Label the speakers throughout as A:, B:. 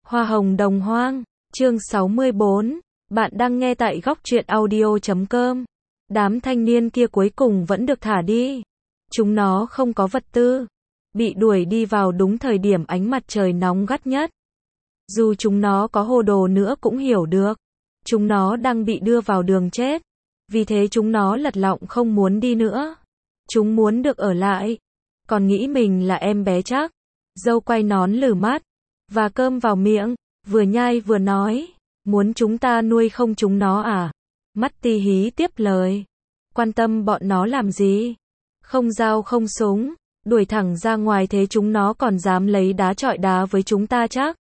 A: Hoa hồng đồng hoang, chương 64, bạn đang nghe tại góc truyện audio.com. Đám thanh niên kia cuối cùng vẫn được thả đi. Chúng nó không có vật tư, bị đuổi đi vào đúng thời điểm ánh mặt trời nóng gắt nhất. Dù chúng nó có hồ đồ nữa cũng hiểu được, chúng nó đang bị đưa vào đường chết. Vì thế chúng nó lật lọng không muốn đi nữa. Chúng muốn được ở lại, còn nghĩ mình là em bé chắc. Dâu quay nón lử mắt, và cơm vào miệng, vừa nhai vừa nói, muốn chúng ta nuôi không chúng nó à? Mắt Ti Hí tiếp lời, quan tâm bọn nó làm gì? Không dao không súng, đuổi thẳng ra ngoài thế chúng nó còn dám lấy đá chọi đá với chúng ta chắc.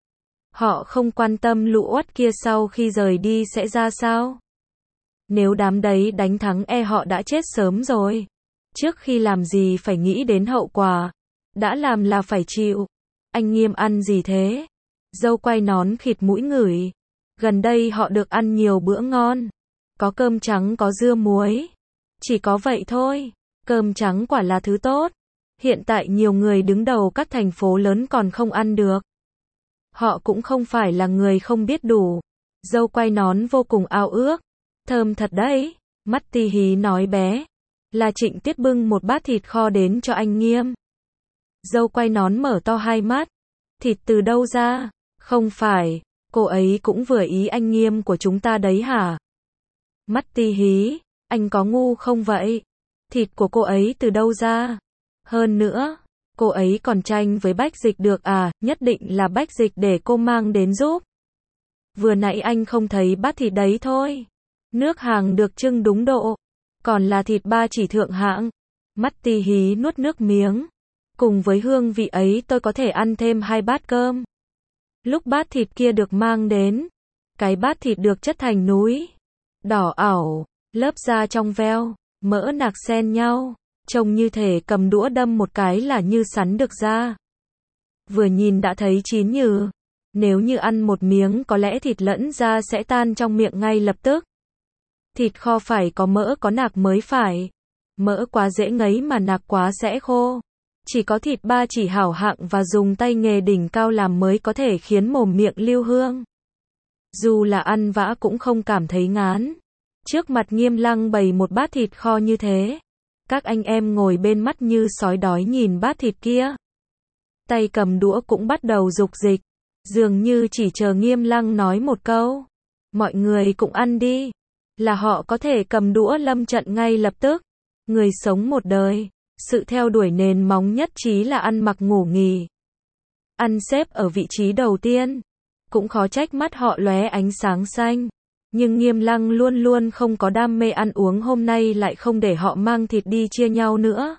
A: Họ không quan tâm lũ uất kia sau khi rời đi sẽ ra sao? Nếu đám đấy đánh thắng họ đã chết sớm rồi. Trước khi làm gì phải nghĩ đến hậu quả. Đã làm là phải chịu. Anh Nghiêm ăn gì thế? Dâu quay nón khịt mũi ngửi. Gần đây họ được ăn nhiều bữa ngon. Có cơm trắng có dưa muối. Chỉ có vậy thôi. Cơm trắng quả là thứ tốt. Hiện tại nhiều người đứng đầu các thành phố lớn còn không ăn được. Họ cũng không phải là người không biết đủ. Dâu quay nón vô cùng ao ước. Thơm thật đấy. Mắt Ti Hí nói bé. Là Trịnh Tiết bưng một bát thịt kho đến cho anh Nghiêm. Dâu quay nón mở to hai mắt. Thịt từ đâu ra? Không phải, cô ấy cũng vừa ý anh Nghiêm của chúng ta đấy hả? Mắt Ti Hí, anh có ngu không vậy? Thịt của cô ấy từ đâu ra? Hơn nữa, cô ấy còn tranh với Bách Dịch được à? Nhất định là Bách Dịch để cô mang đến giúp. Vừa nãy anh không thấy bát thịt đấy thôi. Nước hàng được trưng đúng độ. Còn là thịt ba chỉ thượng hạng. Mắt Ti Hí nuốt nước miếng. Cùng với hương vị ấy tôi có thể ăn thêm 2 bát cơm. Lúc bát thịt kia được mang đến, cái bát thịt được chất thành núi. Đỏ ảo, lớp da trong veo, mỡ nạc xen nhau. Trông như thể cầm đũa đâm một cái là như sắn được ra. Vừa nhìn đã thấy chín nhừ. Nếu như ăn một miếng có lẽ thịt lẫn da sẽ tan trong miệng ngay lập tức. Thịt kho phải có mỡ có nạc mới phải. Mỡ quá dễ ngấy mà nạc quá sẽ khô. Chỉ có thịt ba chỉ hảo hạng và dùng tay nghề đỉnh cao làm mới có thể khiến mồm miệng lưu hương. Dù là ăn vã cũng không cảm thấy ngán. Trước mặt Nghiêm Lăng bày một bát thịt kho như thế. Các anh em ngồi bên mắt như sói đói nhìn bát thịt kia. Tay cầm đũa cũng bắt đầu rục dịch. Dường như chỉ chờ Nghiêm Lăng nói một câu. Mọi người cũng ăn đi. Là họ có thể cầm đũa lâm trận ngay lập tức. Người sống một đời. Sự theo đuổi nền móng nhất trí là ăn mặc ngủ nghỉ. Ăn xếp ở vị trí đầu tiên. Cũng khó trách mắt họ lóe ánh sáng xanh. Nhưng Nghiêm Lăng luôn luôn không có đam mê ăn uống hôm nay lại không để họ mang thịt đi chia nhau nữa.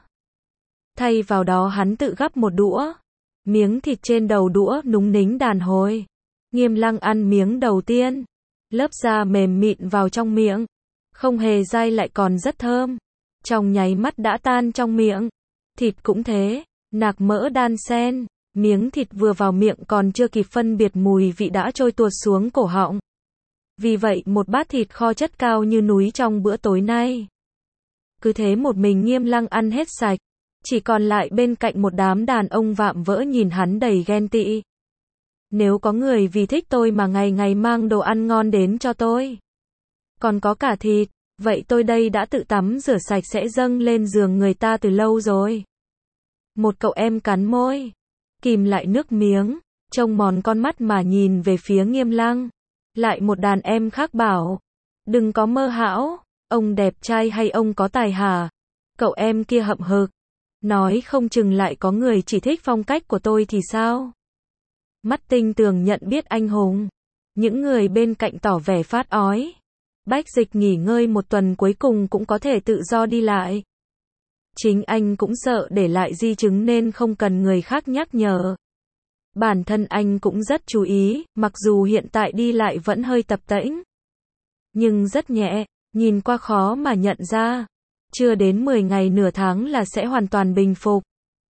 A: Thay vào đó hắn tự gắp một đũa. Miếng thịt trên đầu đũa núng nính đàn hồi. Nghiêm Lăng ăn miếng đầu tiên. Lớp da mềm mịn vào trong miệng. Không hề dai lại còn rất thơm. Trong nháy mắt đã tan trong miệng. Thịt cũng thế, nạc mỡ đan xen, miếng thịt vừa vào miệng còn chưa kịp phân biệt mùi vị đã trôi tuột xuống cổ họng. Vì vậy một bát thịt kho chất cao như núi trong bữa tối nay. Cứ thế một mình Nghiêm Lăng ăn hết sạch, chỉ còn lại bên cạnh một đám đàn ông vạm vỡ nhìn hắn đầy ghen tị. Nếu có người vì thích tôi mà ngày ngày mang đồ ăn ngon đến cho tôi, còn có cả thịt, vậy tôi đây đã tự tắm rửa sạch sẽ dâng lên giường người ta từ lâu rồi. Một cậu em cắn môi, kìm lại nước miếng, trông mòn con mắt mà nhìn về phía Nghiêm Lăng. Lại một đàn em khác bảo, đừng có mơ hão, ông đẹp trai hay ông có tài hả? Cậu em kia hậm hực, nói không chừng lại có người chỉ thích phong cách của tôi thì sao? Mắt Tinh Tường nhận biết anh hùng. Những người bên cạnh tỏ vẻ phát ói. Bách Dịch nghỉ ngơi một tuần cuối cùng cũng có thể tự do đi lại. Chính anh cũng sợ để lại di chứng nên không cần người khác nhắc nhở. Bản thân anh cũng rất chú ý, mặc dù hiện tại đi lại vẫn hơi tập tễnh. Nhưng rất nhẹ, nhìn qua khó mà nhận ra. Chưa đến 10 ngày nửa tháng là sẽ hoàn toàn bình phục.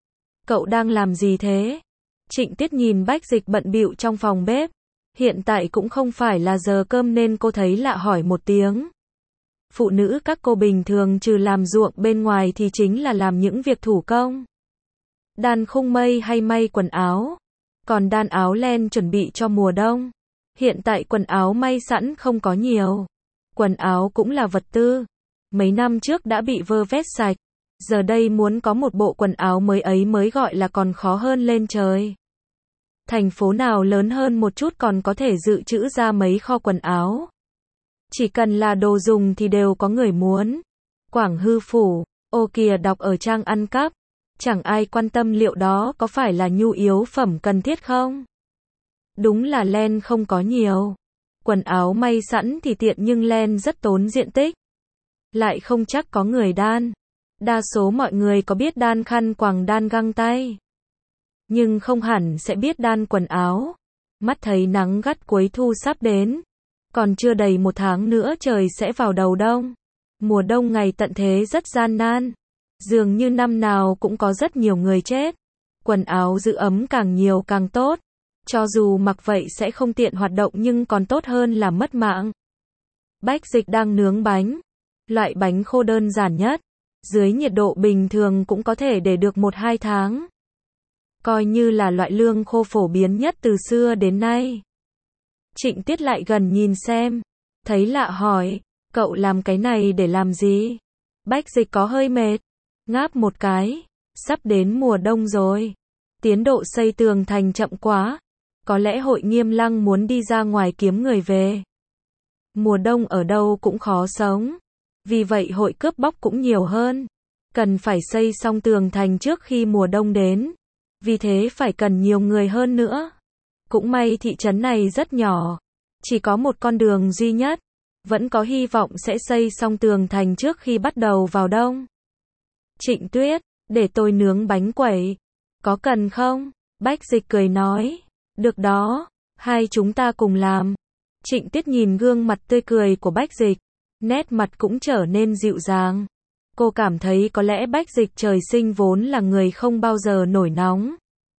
A: Cậu đang làm gì thế? Trịnh Tiết nhìn Bách Dịch bận bịu trong phòng bếp. Hiện tại cũng không phải là giờ cơm nên cô thấy lạ hỏi một tiếng. Phụ nữ các cô bình thường trừ làm ruộng bên ngoài thì chính là làm những việc thủ công. Đan khung mây hay may quần áo. còn đan áo len chuẩn bị cho mùa đông. Hiện tại quần áo may sẵn không có nhiều. Quần áo cũng là vật tư. Mấy năm trước đã bị vơ vét sạch. Giờ đây muốn có một bộ quần áo mới ấy mới gọi là còn khó hơn lên trời. Thành phố nào lớn hơn một chút còn có thể dự trữ ra mấy kho quần áo. Chỉ cần là đồ dùng thì đều có người muốn. Quảng Hư Phủ, ô kìa đọc ở trang ăn cắp. Chẳng ai quan tâm liệu đó có phải là nhu yếu phẩm cần thiết không? Đúng là len không có nhiều. Quần áo may sẵn thì tiện nhưng len rất tốn diện tích. Lại không chắc có người đan. Đa số mọi người có biết đan khăn quàng đan găng tay. Nhưng không hẳn sẽ biết đan quần áo. Mắt thấy nắng gắt cuối thu sắp đến. Còn chưa đầy 1 tháng nữa trời sẽ vào đầu đông. Mùa đông ngày tận thế rất gian nan. Dường như năm nào cũng có rất nhiều người chết. Quần áo giữ ấm càng nhiều càng tốt. Cho dù mặc vậy sẽ không tiện hoạt động nhưng còn tốt hơn là mất mạng. Bách Dịch đang nướng bánh. Loại bánh khô đơn giản nhất. Dưới nhiệt độ bình thường cũng có thể để được 1-2 tháng. Coi như là loại lương khô phổ biến nhất từ xưa đến nay. Trịnh Tiết lại gần nhìn xem. Thấy lạ hỏi, cậu làm cái này để làm gì? Bách Dịch có hơi mệt. Ngáp một cái. Sắp đến mùa đông rồi. Tiến độ xây tường thành chậm quá. Có lẽ Hội Nghiêm Lăng muốn đi ra ngoài kiếm người về. Mùa đông ở đâu cũng khó sống. Vì vậy hội cướp bóc cũng nhiều hơn. Cần phải xây xong tường thành trước khi mùa đông đến. Vì thế phải cần nhiều người hơn nữa. Cũng may thị trấn này rất nhỏ. Chỉ có một con đường duy nhất. Vẫn có hy vọng sẽ xây xong tường thành trước khi bắt đầu vào đông. Trịnh Tuyết, để tôi nướng bánh quẩy. Có cần không? Bách Dịch cười nói. Được đó, hai chúng ta cùng làm. Trịnh Tiết nhìn gương mặt tươi cười của Bách Dịch. Nét mặt cũng trở nên dịu dàng. Cô cảm thấy có lẽ Bách Dịch trời sinh vốn là người không bao giờ nổi nóng.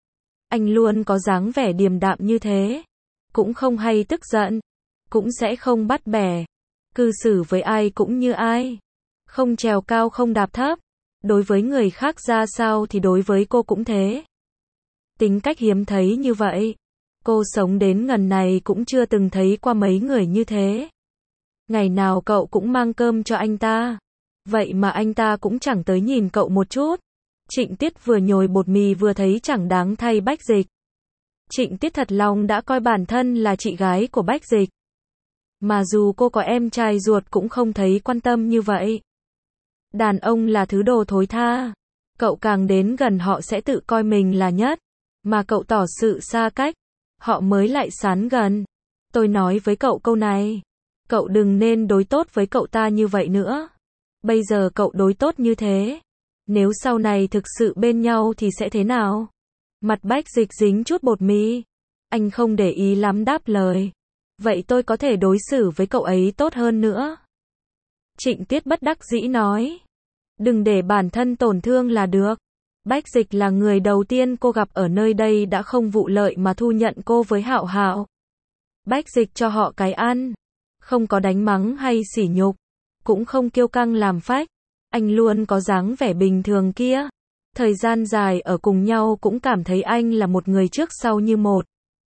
A: Anh luôn có dáng vẻ điềm đạm như thế. Cũng không hay tức giận. Cũng sẽ không bắt bẻ. Cư xử với ai cũng như ai. Không trèo cao không đạp thấp. Đối với người khác ra sao thì đối với cô cũng thế. Tính cách hiếm thấy như vậy. Cô sống đến ngần này cũng chưa từng thấy qua mấy người như thế. Ngày nào cậu cũng mang cơm cho anh ta. Vậy mà anh ta cũng chẳng tới nhìn cậu một chút. Trịnh Tiết vừa nhồi bột mì vừa thấy chẳng đáng thay Bách Dịch. Trịnh Tiết thật lòng đã coi bản thân là chị gái của Bách Dịch. Mà dù cô có em trai ruột cũng không thấy quan tâm như vậy. Đàn ông là thứ đồ thối tha. Cậu càng đến gần họ sẽ tự coi mình là nhất. Mà cậu tỏ sự xa cách. Họ mới lại sán gần. Tôi nói với cậu câu này. Cậu đừng nên đối tốt với cậu ta như vậy nữa. Bây giờ cậu đối tốt như thế. Nếu sau này thực sự bên nhau thì sẽ thế nào? Mặt Bách Dịch dính chút bột mì. Anh không để ý lắm đáp lời. Vậy tôi có thể đối xử với cậu ấy tốt hơn nữa. Trịnh Tiết bất đắc dĩ nói. Đừng để bản thân tổn thương là được. Bách Dịch là người đầu tiên cô gặp ở nơi đây đã không vụ lợi mà thu nhận cô với Hạo Hạo. Bách Dịch cho họ cái ăn. Không có đánh mắng hay sỉ nhục. Cũng không kiêu căng làm phách. Anh luôn có dáng vẻ bình thường kia. Thời gian dài ở cùng nhau cũng cảm thấy anh là một người trước sau như một.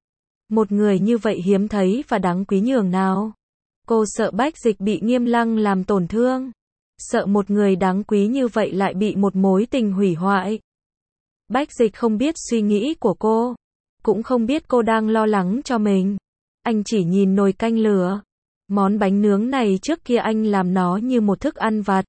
A: Một người như vậy hiếm thấy và đáng quý nhường nào. Cô sợ Bách Dịch bị Nghiêm Lăng làm tổn thương. Sợ một người đáng quý như vậy lại bị một mối tình hủy hoại. Bách Dịch không biết suy nghĩ của cô. Cũng không biết cô đang lo lắng cho mình. Anh chỉ nhìn nồi canh lửa. Món bánh nướng này trước kia anh làm nó như một thức ăn vặt.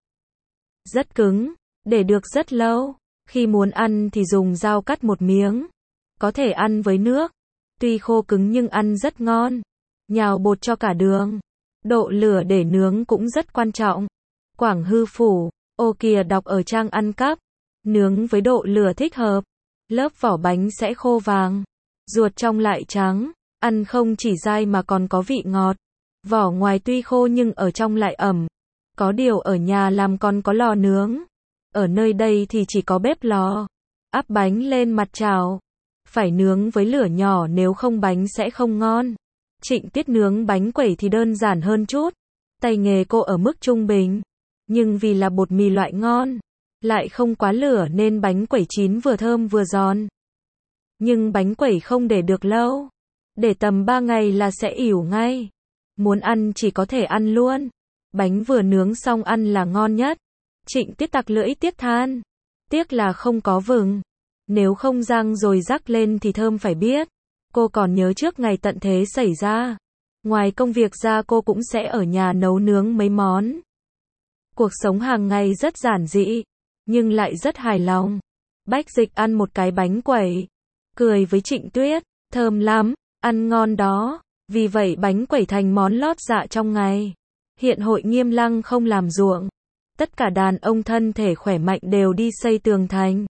A: Rất cứng, để được rất lâu. Khi muốn ăn thì dùng dao cắt một miếng. Có thể ăn với nước. Tuy khô cứng nhưng ăn rất ngon. Nhào bột cho cả đường. Độ lửa để nướng cũng rất quan trọng. Quảng Hư Phủ, ô kìa đọc ở trang ăn cắp. Nướng với độ lửa thích hợp. Lớp vỏ bánh sẽ khô vàng. Ruột trong lại trắng. Ăn không chỉ dai mà còn có vị ngọt. Vỏ ngoài tuy khô nhưng ở trong lại ẩm. Có điều ở nhà làm còn có lò nướng. Ở nơi đây thì chỉ có bếp lò. Áp bánh lên mặt chảo. Phải nướng với lửa nhỏ nếu không bánh sẽ không ngon. Trịnh Tiết nướng bánh quẩy thì đơn giản hơn chút. Tay nghề cô ở mức trung bình. Nhưng vì là bột mì loại ngon. Lại không quá lửa nên bánh quẩy chín vừa thơm vừa giòn. Nhưng bánh quẩy không để được lâu. Để tầm 3 ngày là sẽ ỉu ngay. Muốn ăn chỉ có thể ăn luôn. Bánh vừa nướng xong ăn là ngon nhất. Trịnh Tuyết tặc lưỡi tiếc than. Tiếc là không có vừng. Nếu không rang rồi rắc lên thì thơm phải biết. Cô còn nhớ trước ngày tận thế xảy ra. Ngoài công việc ra cô cũng sẽ ở nhà nấu nướng mấy món. Cuộc sống hàng ngày rất giản dị, nhưng lại rất hài lòng. Bách Dịch ăn một cái bánh quẩy, cười với Trịnh Tuyết, thơm lắm, ăn ngon đó. Vì vậy bánh quẩy thành món lót dạ trong ngày. Hiện Hội Nghiêm Lăng không làm ruộng. Tất cả đàn ông thân thể khỏe mạnh đều đi xây tường thành.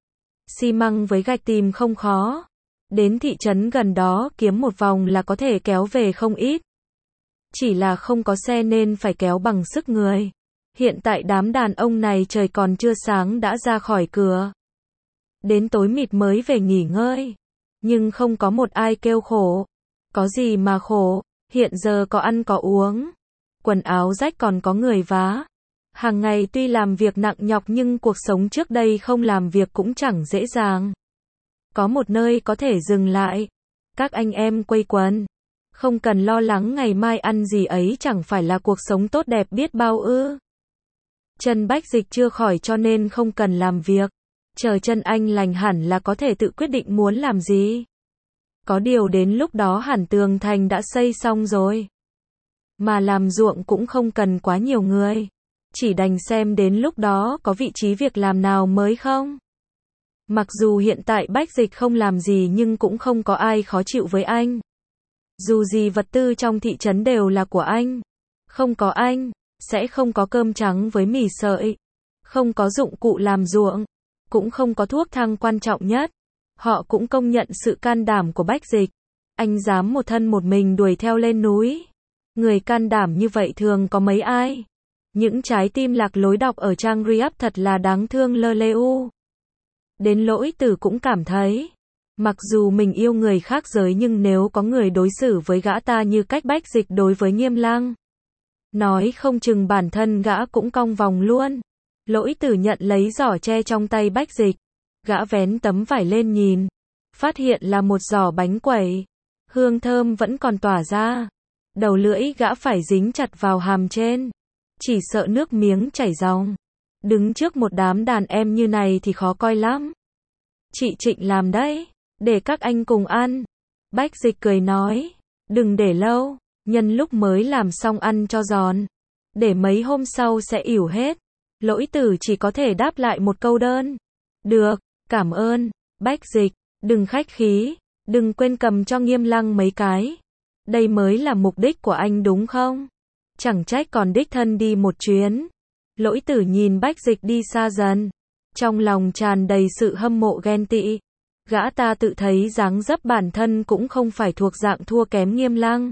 A: Xi măng với gạch tìm không khó. Đến thị trấn gần đó kiếm một vòng là có thể kéo về không ít. Chỉ là không có xe nên phải kéo bằng sức người. Hiện tại đám đàn ông này trời còn chưa sáng đã ra khỏi cửa. Đến tối mịt mới về nghỉ ngơi. Nhưng không có một ai kêu khổ. Có gì mà khổ, hiện giờ có ăn có uống. Quần áo rách còn có người vá. Hàng ngày tuy làm việc nặng nhọc nhưng cuộc sống trước đây không làm việc cũng chẳng dễ dàng. Có một nơi có thể dừng lại. Các anh em quây quần. Không cần lo lắng ngày mai ăn gì ấy chẳng phải là cuộc sống tốt đẹp biết bao ư. Chân Bách Dịch chưa khỏi cho nên không cần làm việc. Chờ chân anh lành hẳn là có thể tự quyết định muốn làm gì. Có điều đến lúc đó hẳn tường thành đã xây xong rồi. Mà làm ruộng cũng không cần quá nhiều người. Chỉ đành xem đến lúc đó có vị trí việc làm nào mới không. Mặc dù hiện tại Bách Dịch không làm gì nhưng cũng không có ai khó chịu với anh. Dù gì vật tư trong thị trấn đều là của anh. Không có anh, sẽ không có cơm trắng với mì sợi. Không có dụng cụ làm ruộng. Cũng không có thuốc thang quan trọng nhất. Họ cũng công nhận sự can đảm của Bách Dịch. Anh dám một thân một mình đuổi theo lên núi. Người can đảm như vậy thường có mấy ai. Những trái tim lạc lối đọc ở trang Riap thật là đáng thương lơ lêu. Đến Lỗi Tử cũng cảm thấy. Mặc dù mình yêu người khác giới nhưng nếu có người đối xử với gã ta như cách Bách Dịch đối với Nghiêm Lăng. Nói không chừng bản thân gã cũng cong vòng luôn. Lỗi Tử nhận lấy giỏ tre trong tay Bách Dịch. Gã vén tấm vải lên nhìn. Phát hiện là một giỏ bánh quẩy. Hương thơm vẫn còn tỏa ra. Đầu lưỡi gã phải dính chặt vào hàm trên. Chỉ sợ nước miếng chảy ròng. Đứng trước một đám đàn em như này thì khó coi lắm. Chị Trịnh làm đấy. Để các anh cùng ăn. Bách Dịch cười nói. Đừng để lâu. Nhân lúc mới làm xong ăn cho giòn. Để mấy hôm sau sẽ ỉu hết. Lỗi Tử chỉ có thể đáp lại một câu đơn. Được, cảm ơn. Bách Dịch, đừng khách khí. Đừng quên cầm cho Nghiêm Lăng mấy cái. Đây mới là mục đích của anh đúng không? Chẳng trách còn đích thân đi một chuyến. Lỗi Tử nhìn Bách Dịch đi xa dần. Trong lòng tràn đầy sự hâm mộ ghen tị. Gã ta tự thấy dáng dấp bản thân cũng không phải thuộc dạng thua kém Nghiêm Lăng.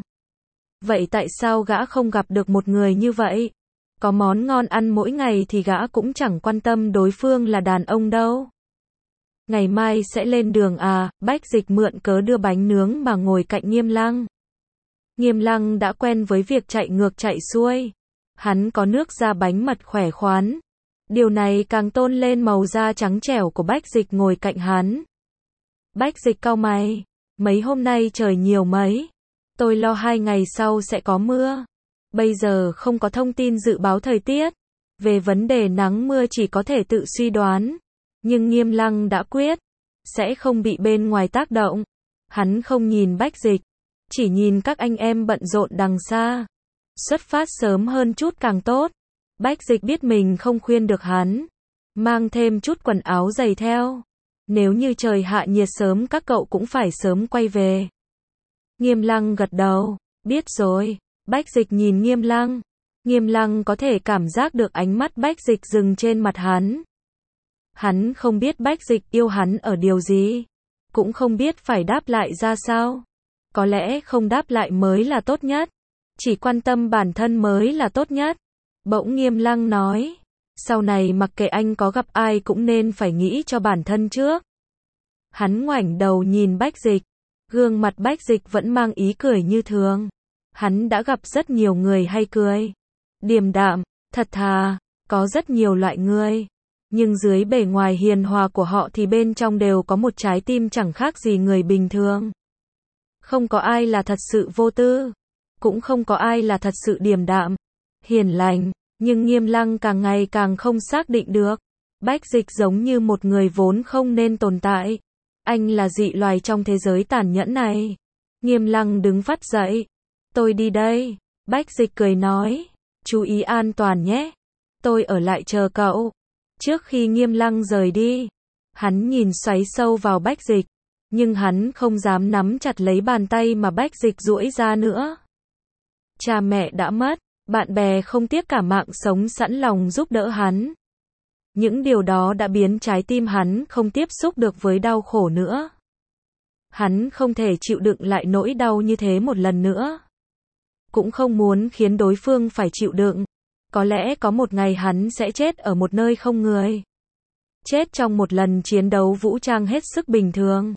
A: Vậy tại sao gã không gặp được một người như vậy? Có món ngon ăn mỗi ngày thì gã cũng chẳng quan tâm đối phương là đàn ông đâu. Ngày mai sẽ lên đường à? Bách Dịch mượn cớ đưa bánh nướng mà ngồi cạnh Nghiêm Lăng. Nghiêm Lăng đã quen với việc chạy ngược chạy xuôi. Hắn có nước da bánh mật khỏe khoắn. Điều này càng tôn lên màu da trắng trẻo của Bách Dịch ngồi cạnh hắn. Bách Dịch cau mày. Mấy hôm nay trời nhiều mấy. Tôi lo 2 ngày sau sẽ có mưa. Bây giờ không có thông tin dự báo thời tiết. Về vấn đề nắng mưa chỉ có thể tự suy đoán. Nhưng Nghiêm Lăng đã quyết. Sẽ không bị bên ngoài tác động. Hắn không nhìn Bách Dịch. Chỉ nhìn các anh em bận rộn đằng xa. Xuất phát sớm hơn chút càng tốt. Bách Dịch biết mình không khuyên được hắn. Mang thêm chút quần áo dày theo. Nếu như trời hạ nhiệt sớm các cậu cũng phải sớm quay về. Nghiêm Lăng gật đầu. Biết rồi. Bách Dịch nhìn Nghiêm Lăng. Nghiêm Lăng có thể cảm giác được ánh mắt Bách Dịch dừng trên mặt hắn. Hắn không biết Bách Dịch yêu hắn ở điều gì. Cũng không biết phải đáp lại ra sao. Có lẽ không đáp lại mới là tốt nhất. Chỉ quan tâm bản thân mới là tốt nhất. Bỗng Nghiêm Lăng nói. Sau này mặc kệ anh có gặp ai cũng nên phải nghĩ cho bản thân trước. Hắn ngoảnh đầu nhìn Bách Dịch. Gương mặt Bách Dịch vẫn mang ý cười như thường. Hắn đã gặp rất nhiều người hay cười. Điềm đạm, thật thà, có rất nhiều loại người. Nhưng dưới bề ngoài hiền hòa của họ thì bên trong đều có một trái tim chẳng khác gì người bình thường. Không có ai là thật sự vô tư, cũng không có ai là thật sự điềm đạm, hiền lành, nhưng Nghiêm Lăng càng ngày càng không xác định được. Bách Dịch giống như một người vốn không nên tồn tại. Anh là dị loài trong thế giới tàn nhẫn này. Nghiêm Lăng đứng phắt dậy. Tôi đi đây. Bách Dịch cười nói. Chú ý an toàn nhé. Tôi ở lại chờ cậu. Trước khi Nghiêm Lăng rời đi, hắn nhìn xoáy sâu vào Bách Dịch, nhưng hắn không dám nắm chặt lấy bàn tay mà Bách Dịch duỗi ra nữa. Cha mẹ đã mất, bạn bè không tiếc cả mạng sống sẵn lòng giúp đỡ hắn. Những điều đó đã biến trái tim hắn không tiếp xúc được với đau khổ nữa. Hắn không thể chịu đựng lại nỗi đau như thế một lần nữa. Cũng không muốn khiến đối phương phải chịu đựng. Có lẽ có một ngày hắn sẽ chết ở một nơi không người. Chết trong một lần chiến đấu vũ trang hết sức bình thường.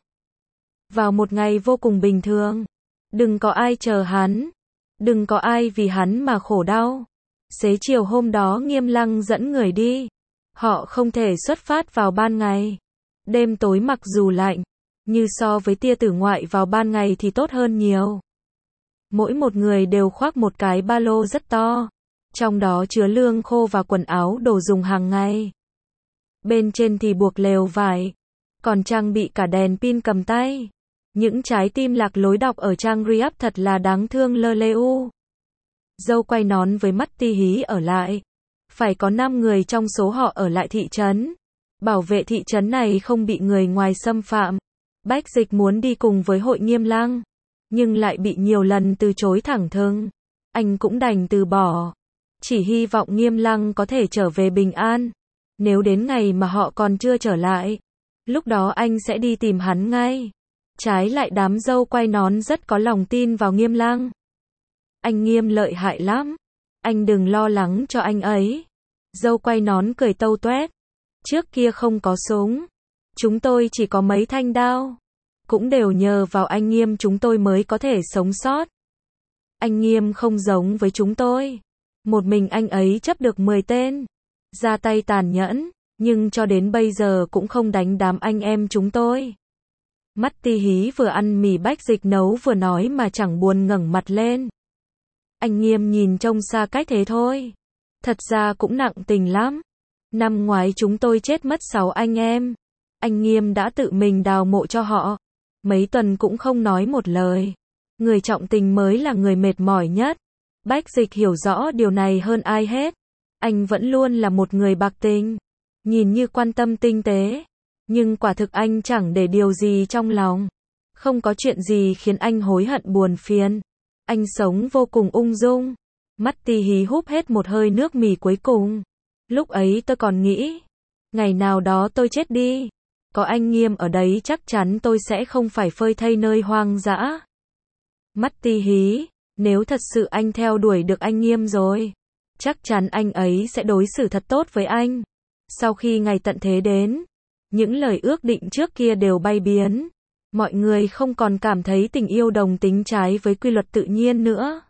A: Vào một ngày vô cùng bình thường. Đừng có ai chờ hắn. Đừng có ai vì hắn mà khổ đau. Xế chiều hôm đó Nghiêm Lăng dẫn người đi. Họ không thể xuất phát vào ban ngày. Đêm tối mặc dù lạnh, như so với tia tử ngoại vào ban ngày thì tốt hơn nhiều. Mỗi một người đều khoác một cái ba lô rất to. Trong đó chứa lương khô và quần áo đồ dùng hàng ngày. Bên trên thì buộc lều vải. Còn trang bị cả đèn pin cầm tay. Những trái tim lạc lối đọc ở trang Riap thật là đáng thương lơ lêu. Dâu quay nón với mắt ti hí ở lại. Phải có 5 người trong số họ ở lại thị trấn. Bảo vệ thị trấn này không bị người ngoài xâm phạm. Bách Dịch muốn đi cùng với hội Nghiêm Lăng. Nhưng lại bị nhiều lần từ chối thẳng thừng. Anh cũng đành từ bỏ. Chỉ hy vọng Nghiêm Lăng có thể trở về bình an. Nếu đến ngày mà họ còn chưa trở lại, lúc đó anh sẽ đi tìm hắn ngay. Trái lại đám dâu quay nón rất có lòng tin vào Nghiêm Lăng. Anh Nghiêm lợi hại lắm. Anh đừng lo lắng cho anh ấy. Dâu quay nón cười tâu toét. Trước kia không có súng. Chúng tôi chỉ có mấy thanh đao. Cũng đều nhờ vào anh Nghiêm chúng tôi mới có thể sống sót. Anh Nghiêm không giống với chúng tôi. Một mình anh ấy chấp được 10 tên. Ra tay tàn nhẫn, nhưng cho đến bây giờ cũng không đánh đám anh em chúng tôi. Mắt ti hí vừa ăn mì Bách Dịch nấu vừa nói mà chẳng buồn ngẩng mặt lên. Anh Nghiêm nhìn trông xa cách thế thôi. Thật ra cũng nặng tình lắm. Năm ngoái chúng tôi chết mất 6 anh em. Anh Nghiêm đã tự mình đào mộ cho họ. Mấy tuần cũng không nói một lời. Người trọng tình mới là người mệt mỏi nhất. Bách Dịch hiểu rõ điều này hơn ai hết. Anh vẫn luôn là một người bạc tình. Nhìn như quan tâm tinh tế. Nhưng quả thực anh chẳng để điều gì trong lòng. Không có chuyện gì khiến anh hối hận buồn phiền. Anh sống vô cùng ung dung. Mắt ti hí húp hết một hơi nước mì cuối cùng. Lúc ấy tôi còn nghĩ. Ngày nào đó tôi chết đi. Có anh Nghiêm ở đấy chắc chắn tôi sẽ không phải phơi thây nơi hoang dã. Mắt ti hí. Nếu thật sự anh theo đuổi được anh Nghiêm rồi. Chắc chắn anh ấy sẽ đối xử thật tốt với anh. Sau khi ngày tận thế đến. Những lời ước định trước kia đều bay biến. Mọi người không còn cảm thấy tình yêu đồng tính trái với quy luật tự nhiên nữa.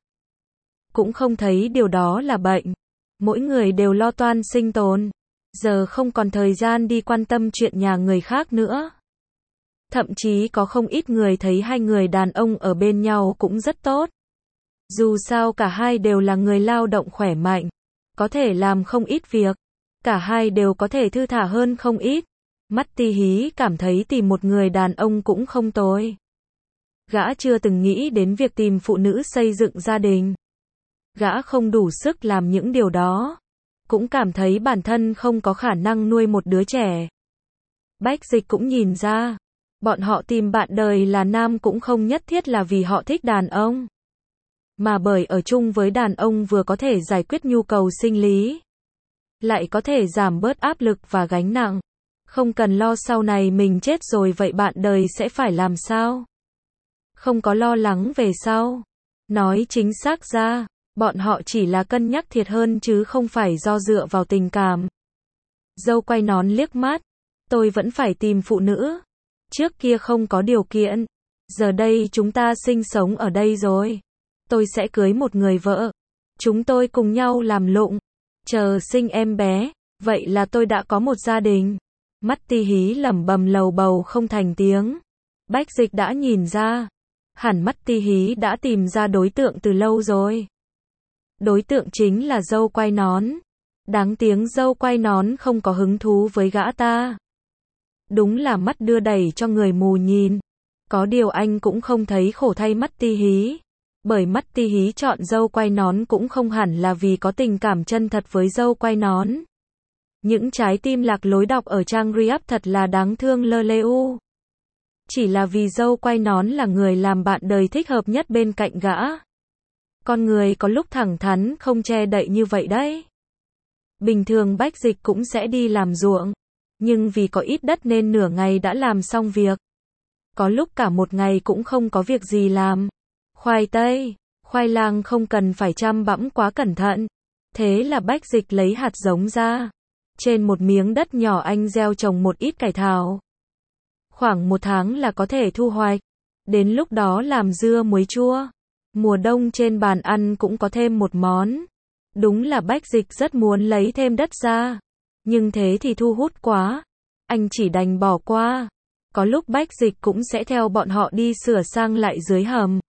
A: Cũng không thấy điều đó là bệnh. Mỗi người đều lo toan sinh tồn. Giờ không còn thời gian đi quan tâm chuyện nhà người khác nữa. Thậm chí có không ít người thấy hai người đàn ông ở bên nhau cũng rất tốt. Dù sao cả hai đều là người lao động khỏe mạnh. Có thể làm không ít việc. Cả hai đều có thể thư thả hơn không ít. Mắt ti hí cảm thấy tìm một người đàn ông cũng không tồi. Gã chưa từng nghĩ đến việc tìm phụ nữ xây dựng gia đình. Gã không đủ sức làm những điều đó. Cũng cảm thấy bản thân không có khả năng nuôi một đứa trẻ. Bách Dịch cũng nhìn ra. Bọn họ tìm bạn đời là nam cũng không nhất thiết là vì họ thích đàn ông. Mà bởi ở chung với đàn ông vừa có thể giải quyết nhu cầu sinh lý. Lại có thể giảm bớt áp lực và gánh nặng. Không cần lo sau này mình chết rồi vậy bạn đời sẽ phải làm sao. Không có lo lắng về sau. Nói chính xác ra, bọn họ chỉ là cân nhắc thiệt hơn chứ không phải do dựa vào tình cảm. Dâu quay nón liếc mắt. Tôi vẫn phải tìm phụ nữ. Trước kia không có điều kiện. Giờ đây chúng ta sinh sống ở đây rồi. Tôi sẽ cưới một người vợ. Chúng tôi cùng nhau làm lụng. Chờ sinh em bé. Vậy là tôi đã có một gia đình. Mắt Ti Hí lẩm bẩm lầu bầu không thành tiếng. Bách Dịch đã nhìn ra. Hẳn Mắt Ti Hí đã tìm ra đối tượng từ lâu rồi. Đối tượng chính là dâu quai nón. Đáng tiếng dâu quai nón không có hứng thú với gã ta. Đúng là mắt đưa đẩy cho người mù nhìn. Có điều anh cũng không thấy khổ thay Mắt Ti Hí. Bởi Mắt Ti Hí chọn dâu quai nón cũng không hẳn là vì có tình cảm chân thật với dâu quai nón. Những trái tim lạc lối đọc ở trang React thật là đáng thương lơ lê u. Chỉ là vì dâu quai nón là người làm bạn đời thích hợp nhất bên cạnh gã. Con người có lúc thẳng thắn không che đậy như vậy đấy. Bình thường Bách Dịch cũng sẽ đi làm ruộng. Nhưng vì có ít đất nên nửa ngày đã làm xong việc. Có lúc cả một ngày cũng không có việc gì làm. Khoai tây, khoai lang không cần phải chăm bẵm quá cẩn thận. Thế là Bách Dịch lấy hạt giống ra. Trên một miếng đất nhỏ anh gieo trồng một ít cải thảo. Khoảng 1 tháng là có thể thu hoạch. Đến lúc đó làm dưa muối chua. Mùa đông trên bàn ăn cũng có thêm một món. Đúng là Bách Dịch rất muốn lấy thêm đất ra. Nhưng thế thì thu hút quá. Anh chỉ đành bỏ qua. Có lúc Bách Dịch cũng sẽ theo bọn họ đi sửa sang lại dưới hầm.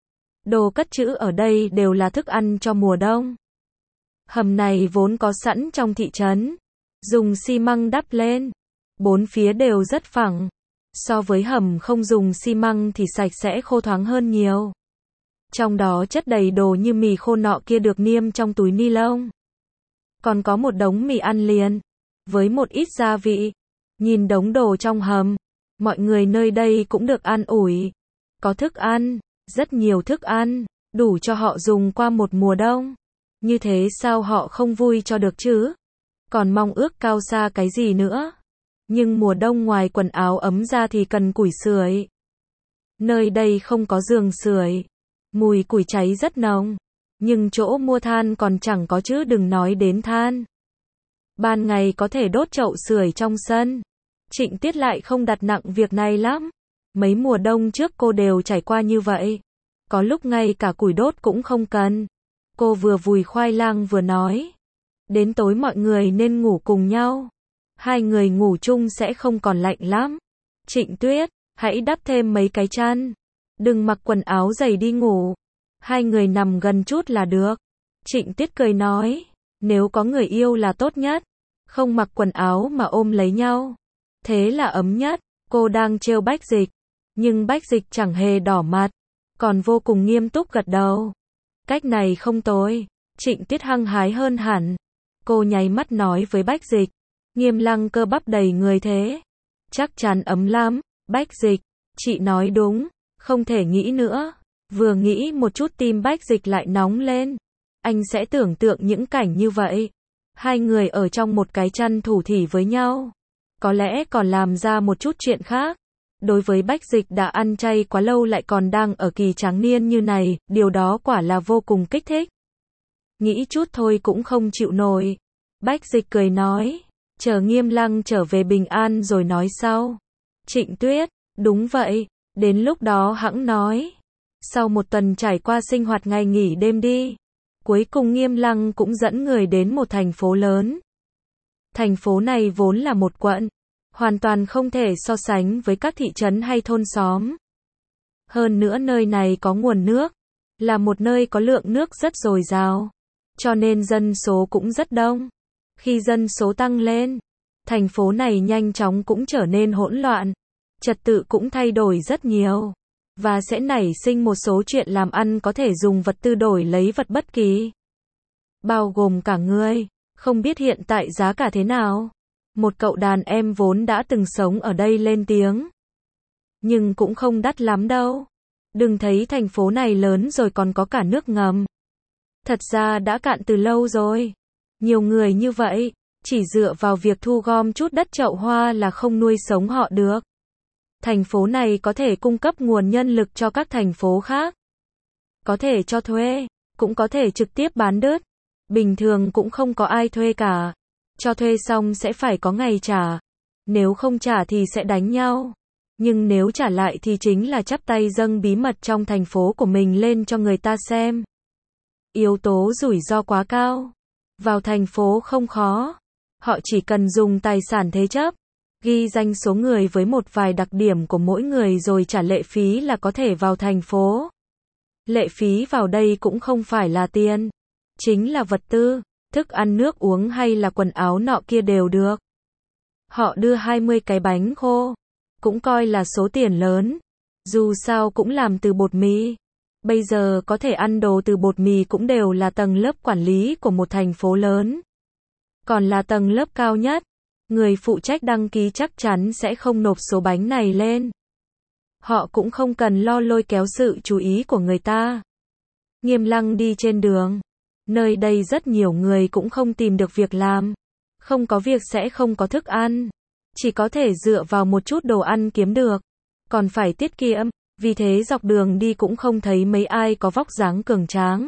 A: Đồ cất trữ ở đây đều là thức ăn cho mùa đông. Hầm này vốn có sẵn trong thị trấn. Dùng xi măng đắp lên. 4 phía đều rất phẳng. So với hầm không dùng xi măng thì sạch sẽ khô thoáng hơn nhiều. Trong đó chất đầy đồ như mì khô nọ kia được niêm trong túi ni lông. Còn có một đống mì ăn liền. Với một ít gia vị. Nhìn đống đồ trong hầm. Mọi người nơi đây cũng được an ủi. Có thức ăn. Rất nhiều thức ăn. Đủ cho họ dùng qua một mùa đông. Như thế sao họ không vui cho được chứ? Còn mong ước cao xa cái gì nữa? Nhưng mùa đông ngoài quần áo ấm ra thì cần củi sưởi. Nơi đây không có giường sưởi. Mùi củi cháy rất nồng. Nhưng chỗ mua than còn chẳng có chứ đừng nói đến than. Ban ngày có thể đốt chậu sưởi trong sân. Trịnh Tiết lại không đặt nặng việc này lắm. Mấy mùa đông trước cô đều trải qua như vậy. Có lúc ngay cả củi đốt cũng không cần. Cô vừa vùi khoai lang vừa nói. Đến tối mọi người nên ngủ cùng nhau. 2 người ngủ chung sẽ không còn lạnh lắm. Trịnh Tuyết, hãy đắp thêm mấy cái chăn. Đừng mặc quần áo dày đi ngủ. 2 người nằm gần chút là được. Trịnh Tiết cười nói. Nếu có người yêu là tốt nhất. Không mặc quần áo mà ôm lấy nhau. Thế là ấm nhất. Cô đang trêu Bách Dịch. Nhưng Bách Dịch chẳng hề đỏ mặt. Còn vô cùng nghiêm túc gật đầu. Cách này không tồi. Trịnh Tiết hăng hái hơn hẳn. Cô nháy mắt nói với Bách Dịch. Nghiêm Lăng cơ bắp đầy người thế. Chắc chắn ấm lắm. Bách Dịch. Chị nói đúng. Không thể nghĩ nữa. Vừa nghĩ một chút tim Bách Dịch lại nóng lên. Anh sẽ tưởng tượng những cảnh như vậy. 2 người ở trong một cái chăn thủ thỉ với nhau. Có lẽ còn làm ra một chút chuyện khác. Đối với Bách Dịch đã ăn chay quá lâu lại còn đang ở kỳ tráng niên như này, điều đó quả là vô cùng kích thích. Nghĩ chút thôi cũng không chịu nổi. Bách Dịch cười nói, chờ Nghiêm Lăng trở về bình an rồi nói sau. Trịnh Tuyết, đúng vậy, đến lúc đó hẵng nói. Sau một tuần trải qua sinh hoạt ngày nghỉ đêm đi. Cuối cùng Nghiêm Lăng cũng dẫn người đến một thành phố lớn. Thành phố này vốn là một quận. Hoàn toàn không thể so sánh với các thị trấn hay thôn xóm. Hơn nữa nơi này có nguồn nước. Là một nơi có lượng nước rất dồi dào. Cho nên dân số cũng rất đông. Khi dân số tăng lên, thành phố này nhanh chóng cũng trở nên hỗn loạn. Trật tự cũng thay đổi rất nhiều. Và sẽ nảy sinh một số chuyện làm ăn có thể dùng vật tư đổi lấy vật bất kỳ. Bao gồm cả người. Không biết hiện tại giá cả thế nào. Một cậu đàn em vốn đã từng sống ở đây lên tiếng. Nhưng cũng không đắt lắm đâu. Đừng thấy thành phố này lớn rồi còn có cả nước ngầm. Thật ra đã cạn từ lâu rồi. Nhiều người như vậy, chỉ dựa vào việc thu gom chút đất chậu hoa là không nuôi sống họ được. Thành phố này có thể cung cấp nguồn nhân lực cho các thành phố khác. Có thể cho thuê, cũng có thể trực tiếp bán đứt. Bình thường cũng không có ai thuê cả. Cho thuê xong sẽ phải có ngày trả. Nếu không trả thì sẽ đánh nhau. Nhưng nếu trả lại thì chính là chắp tay dâng bí mật trong thành phố của mình lên cho người ta xem. Yếu tố rủi ro quá cao. Vào thành phố không khó. Họ chỉ cần dùng tài sản thế chấp, ghi danh số người với một vài đặc điểm của mỗi người rồi trả lệ phí là có thể vào thành phố. Lệ phí vào đây cũng không phải là tiền, chính là vật tư, thức ăn nước uống hay là quần áo nọ kia đều được. Họ đưa 20 cái bánh khô, cũng coi là số tiền lớn, dù sao cũng làm từ bột mì. Bây giờ có thể ăn đồ từ bột mì cũng đều là tầng lớp quản lý của một thành phố lớn. Còn là tầng lớp cao nhất, người phụ trách đăng ký chắc chắn sẽ không nộp số bánh này lên. Họ cũng không cần lo lôi kéo sự chú ý của người ta. Nghiêm Lăng đi trên đường. Nơi đây rất nhiều người cũng không tìm được việc làm. Không có việc sẽ không có thức ăn. Chỉ có thể dựa vào một chút đồ ăn kiếm được. Còn phải tiết kiệm. Vì thế dọc đường đi cũng không thấy mấy ai có vóc dáng cường tráng.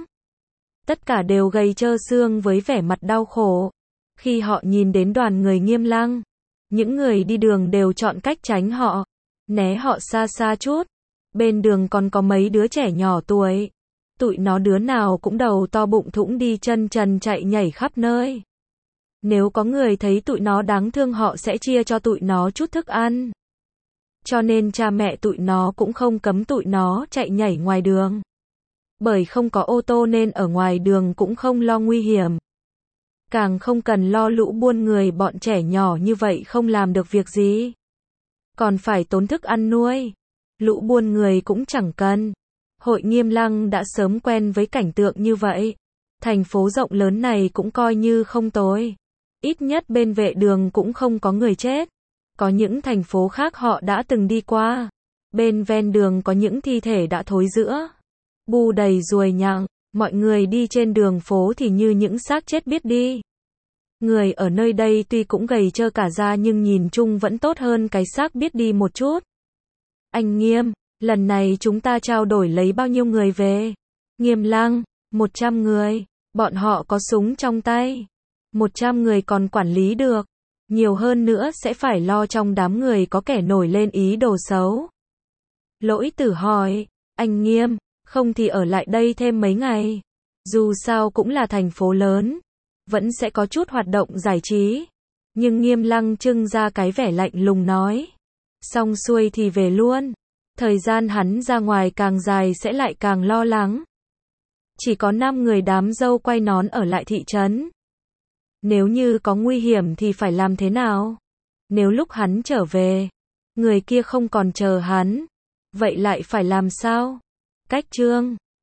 A: Tất cả đều gầy trơ xương với vẻ mặt đau khổ. Khi họ nhìn đến đoàn người Nghiêm Lăng, những người đi đường đều chọn cách tránh họ, né họ xa xa chút. Bên đường còn có mấy đứa trẻ nhỏ tuổi. Tụi nó đứa nào cũng đầu to bụng thũng đi chân trần chạy nhảy khắp nơi. Nếu có người thấy tụi nó đáng thương họ sẽ chia cho tụi nó chút thức ăn. Cho nên cha mẹ tụi nó cũng không cấm tụi nó chạy nhảy ngoài đường. Bởi không có ô tô nên ở ngoài đường cũng không lo nguy hiểm. Càng không cần lo lũ buôn người bọn trẻ nhỏ như vậy không làm được việc gì. Còn phải tốn thức ăn nuôi. Lũ buôn người cũng chẳng cần. Hội Nghiêm Lăng đã sớm quen với cảnh tượng như vậy. Thành phố rộng lớn này cũng coi như không tồi. Ít nhất bên vệ đường cũng không có người chết. Có những thành phố khác họ đã từng đi qua. Bên ven đường có những thi thể đã thối rữa, bu đầy ruồi nhặng. Mọi người đi trên đường phố thì như những xác chết biết đi. Người ở nơi đây tuy cũng gầy trơ cả da nhưng nhìn chung vẫn tốt hơn cái xác biết đi một chút. Anh Nghiêm, lần này chúng ta trao đổi lấy bao nhiêu người về? Nghiêm Lăng, 100 người. Bọn họ có súng trong tay. 100 người còn quản lý được. Nhiều hơn nữa sẽ phải lo trong đám người có kẻ nổi lên ý đồ xấu. Lỗi Tử hỏi, anh Nghiêm, không thì ở lại đây thêm mấy ngày. Dù sao cũng là thành phố lớn, vẫn sẽ có chút hoạt động giải trí. Nhưng Nghiêm Lăng trưng ra cái vẻ lạnh lùng nói. Xong xuôi thì về luôn. Thời gian hắn ra ngoài càng dài sẽ lại càng lo lắng. Chỉ có 5 người đám dâu quay nón ở lại thị trấn. Nếu như có nguy hiểm thì phải làm thế nào? Nếu lúc hắn trở về, người kia không còn chờ hắn, vậy lại phải làm sao? Cách Trương